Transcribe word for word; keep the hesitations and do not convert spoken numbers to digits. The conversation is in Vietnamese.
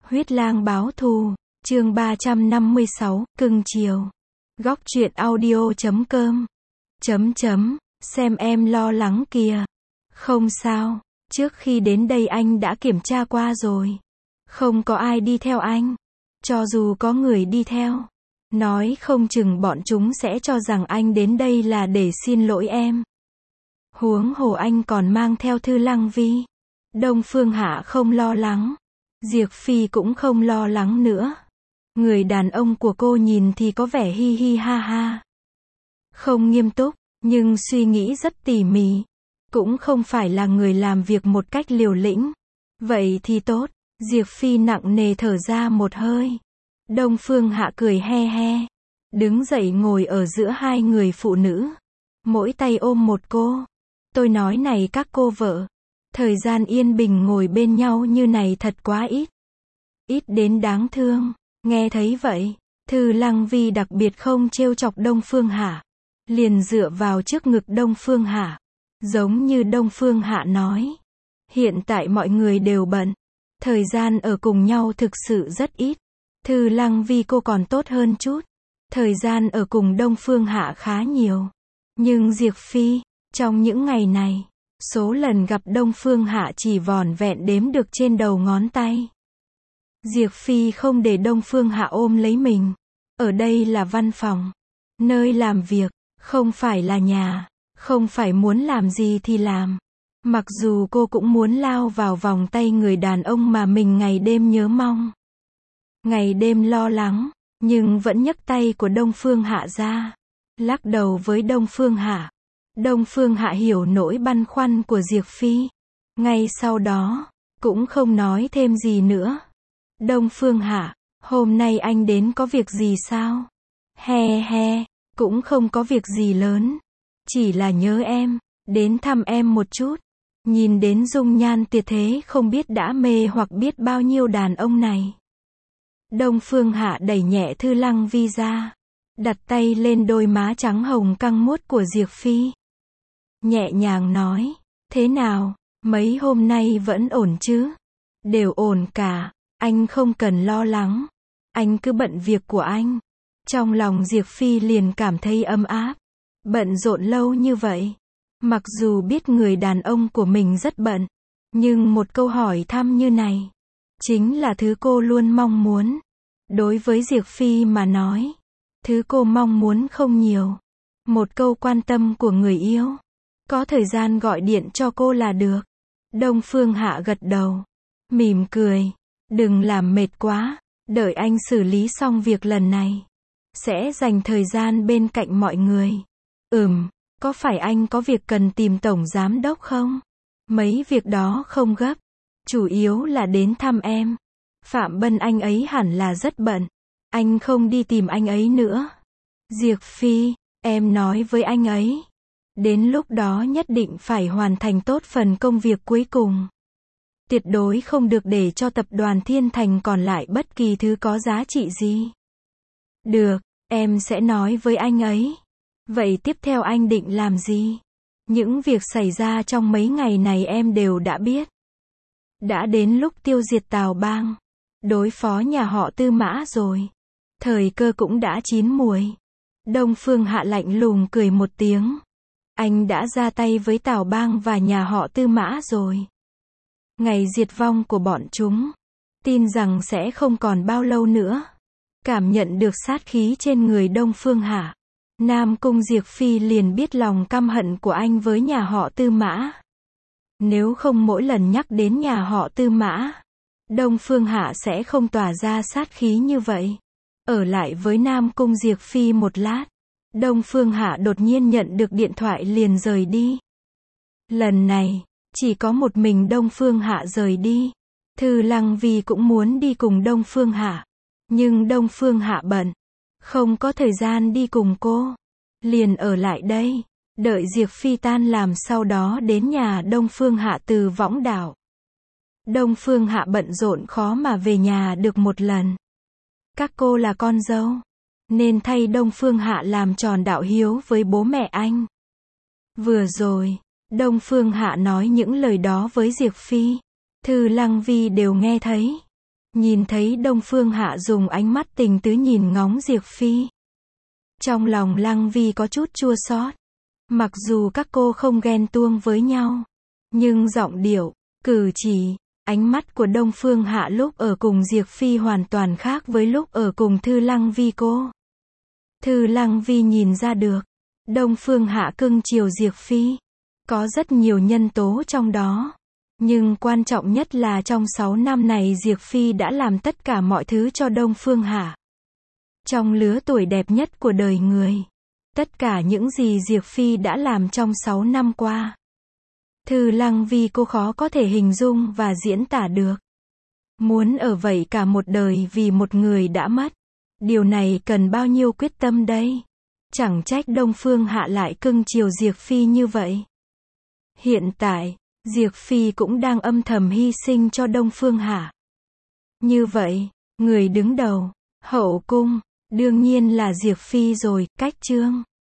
Huyết lang báo thù, chương ba trăm năm mươi sáu, cưng chiều. Góc truyện audio chấm com. Chấm chấm, xem em lo lắng kìa. Không sao, trước khi đến đây anh đã kiểm tra qua rồi. Không có ai đi theo anh. Cho dù có người đi theo, nói không chừng bọn chúng sẽ cho rằng anh đến đây là để xin lỗi em. Huống hồ anh còn mang theo Thư Lăng Vi. Đông Phương Hạ không lo lắng. Diệp Phi cũng không lo lắng nữa. Người đàn ông của cô nhìn thì có vẻ hi hi ha ha. Không nghiêm túc, nhưng suy nghĩ rất tỉ mỉ. Cũng không phải là người làm việc một cách liều lĩnh. Vậy thì tốt. Diệp Phi nặng nề thở ra một hơi. Đông Phương Hạ cười he he. Đứng dậy ngồi ở giữa hai người phụ nữ. Mỗi tay ôm một cô. Tôi nói này các cô vợ. Thời gian yên bình ngồi bên nhau như này thật quá ít. Ít đến đáng thương. Nghe thấy vậy, Thư Lăng Vi đặc biệt không trêu chọc Đông Phương Hạ. Liền dựa vào trước ngực Đông Phương Hạ. Giống như Đông Phương Hạ nói. Hiện tại mọi người đều bận. Thời gian ở cùng nhau thực sự rất ít. Thư Lăng Vi cô còn tốt hơn chút. Thời gian ở cùng Đông Phương Hạ khá nhiều. Nhưng Diệp Phi, trong những ngày này, số lần gặp Đông Phương Hạ chỉ vỏn vẹn đếm được trên đầu ngón tay. Diệp Phi không để Đông Phương Hạ ôm lấy mình. Ở đây là văn phòng, nơi làm việc, không phải là nhà, không phải muốn làm gì thì làm. Mặc dù cô cũng muốn lao vào vòng tay người đàn ông mà mình ngày đêm nhớ mong, ngày đêm lo lắng, nhưng vẫn nhấc tay của Đông Phương Hạ ra, lắc đầu với Đông Phương Hạ. Đông Phương Hạ hiểu nỗi băn khoăn của Diệp Phi. Ngay sau đó, cũng không nói thêm gì nữa. Đông Phương Hạ, hôm nay anh đến có việc gì sao? He he, cũng không có việc gì lớn. Chỉ là nhớ em, đến thăm em một chút. Nhìn đến dung nhan tuyệt thế không biết đã mê hoặc biết bao nhiêu đàn ông này. Đông Phương Hạ đẩy nhẹ Thư Lăng Vi ra. Đặt tay lên đôi má trắng hồng căng muốt của Diệp Phi. Nhẹ nhàng nói, thế nào, mấy hôm nay vẫn ổn chứ? Đều ổn cả, anh không cần lo lắng. Anh cứ bận việc của anh. Trong lòng Diệp Phi liền cảm thấy ấm áp. Bận rộn lâu như vậy. Mặc dù biết người đàn ông của mình rất bận. Nhưng một câu hỏi thăm như này, chính là thứ cô luôn mong muốn. Đối với Diệp Phi mà nói, thứ cô mong muốn không nhiều. Một câu quan tâm của người yêu. Có thời gian gọi điện cho cô là được. Đông Phương Hạ gật đầu. Mỉm cười. Đừng làm mệt quá. Đợi anh xử lý xong việc lần này. Sẽ dành thời gian bên cạnh mọi người. Ừm, có phải anh có việc cần tìm tổng giám đốc không? Mấy việc đó không gấp. Chủ yếu là đến thăm em. Phạm Bân anh ấy hẳn là rất bận. Anh không đi tìm anh ấy nữa. Diệp Phi, em nói với anh ấy. Đến lúc đó nhất định phải hoàn thành tốt phần công việc cuối cùng. Tuyệt đối không được để cho tập đoàn Thiên Thành còn lại bất kỳ thứ có giá trị gì. Được, em sẽ nói với anh ấy. Vậy tiếp theo anh định làm gì? Những việc xảy ra trong mấy ngày này em đều đã biết. Đã đến lúc tiêu diệt Tào Bang. Đối phó nhà họ Tư Mã rồi. Thời cơ cũng đã chín muồi. Đông Phương Hạ lạnh lùng cười một tiếng. Anh đã ra tay với Tào Bang và nhà họ Tư Mã rồi. Ngày diệt vong của bọn chúng, tin rằng sẽ không còn bao lâu nữa. Cảm nhận được sát khí trên người Đông Phương Hạ, Nam Cung Diệp Phi liền biết lòng căm hận của anh với nhà họ Tư Mã. Nếu không mỗi lần nhắc đến nhà họ Tư Mã, Đông Phương Hạ sẽ không tỏa ra sát khí như vậy. Ở lại với Nam Cung Diệp Phi một lát, Đông Phương Hạ đột nhiên nhận được điện thoại liền rời đi. Lần này, chỉ có một mình Đông Phương Hạ rời đi. Thư Lăng Vi cũng muốn đi cùng Đông Phương Hạ. Nhưng Đông Phương Hạ bận. Không có thời gian đi cùng cô. Liền ở lại đây. Đợi Diệp Phi tan làm sau đó đến nhà Đông Phương Hạ từ Võng Đảo. Đông Phương Hạ bận rộn khó mà về nhà được một lần. Các cô là con dâu. Nên thay Đông Phương Hạ làm tròn đạo hiếu với bố mẹ anh. Vừa rồi, Đông Phương Hạ nói những lời đó với Diệp Phi. Thư Lăng Vi đều nghe thấy. Nhìn thấy Đông Phương Hạ dùng ánh mắt tình tứ nhìn ngóng Diệp Phi. Trong lòng Lăng Vi có chút chua xót. Mặc dù các cô không ghen tuông với nhau, nhưng giọng điệu, cử chỉ, ánh mắt của Đông Phương Hạ lúc ở cùng Diệp Phi hoàn toàn khác với lúc ở cùng Thư Lăng Vi cô. Thư Lăng Vi nhìn ra được, Đông Phương Hạ cưng chiều Diệp Phi. Có rất nhiều nhân tố trong đó. Nhưng quan trọng nhất là trong sáu năm này Diệp Phi đã làm tất cả mọi thứ cho Đông Phương Hạ. Trong lứa tuổi đẹp nhất của đời người. Tất cả những gì Diệp Phi đã làm trong sáu năm qua. Thư Lăng Vi cô khó có thể hình dung và diễn tả được. Muốn ở vậy cả một đời vì một người đã mất. Điều này cần bao nhiêu quyết tâm đây? Chẳng trách Đông Phương Hạ lại cưng chiều Diệp Phi như vậy. Hiện tại, Diệp Phi cũng đang âm thầm hy sinh cho Đông Phương Hạ. Như vậy, người đứng đầu, hậu cung, đương nhiên là Diệp Phi rồi, cách chương.